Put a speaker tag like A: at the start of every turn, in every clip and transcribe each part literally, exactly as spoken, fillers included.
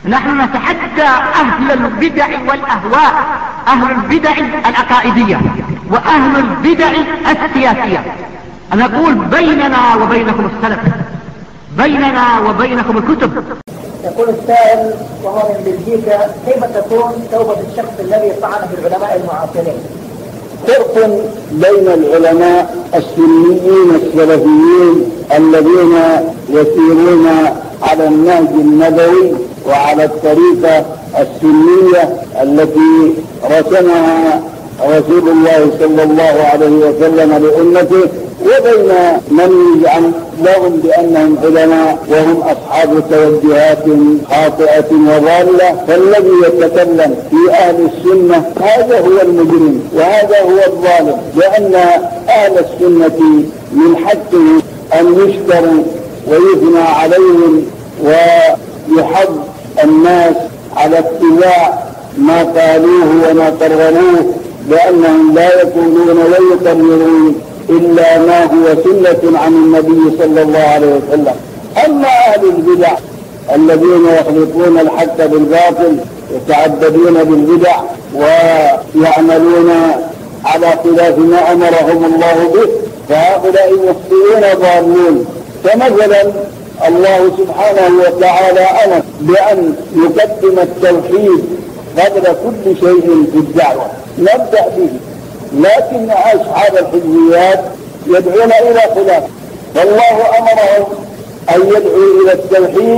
A: نحن نتحدى أهل البدع والأهواء، أهل البدع العقائدية وأهل البدع السياسية. نقول بيننا وبينكم السلف، بيننا وبينكم الكتب.
B: يقول السائل وهو من بلجيكا: كيف تكون توبة الشخص الذي طعن في العلماء المعاصرين؟
C: فرق بين العلماء السنيين السلفيين الذين يسيرون على النهج النبوي وعلى الطريقة السنية التي رسمها رسول الله صلى الله عليه وسلم لأمته، وبين من يزعم لهم بأنهم علماء وهم أصحاب توجهات خاطئة وضالة. فالذي يتكلم في أهل السنة هذا هو المجرم وهذا هو الظالم، لأن أهل السنة من حقهم أن يشكروا ويثنى عليهم ويحض الناس على اتباع ما قالوه وما قرروه، لأنهم لا يقولون ويقررون إلا ما هو سنة عن النبي صلى الله عليه وسلم. أما أهل البدع الذين يخلطون الحق بالباطل يتعبدون بالبدع ويعملون على خلاف ما أمرهم الله به، فهؤلاء مخطئون ضالون. فمثلا الله سبحانه وتعالى أمر بأن يقدم التوحيد قبل كل شيء في الدعوة، نبدأ به، لكن أصحاب الحزبيات يدعون إلى خلاف، فالله أمرهم أن يدعوا إلى التوحيد،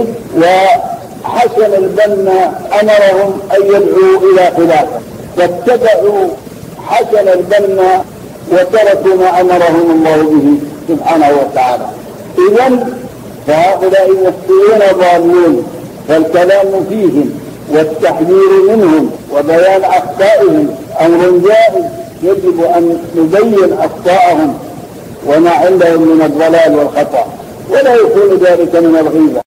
C: وحسن البنا أمرهم أن يدعوا إلى خلافه، فاتبعوا حسن البنا وتركوا ما أمرهم الله به سبحانه وتعالى. إذن فهؤلاء مخطئون ضالون، فالكلام فيهم والتحذير منهم وبيان أخطائهم أمر جائز، يجب أن نبين أخطائهم وما عندهم من الضلال والخطأ، ولا يكون ذلك من الغيبة.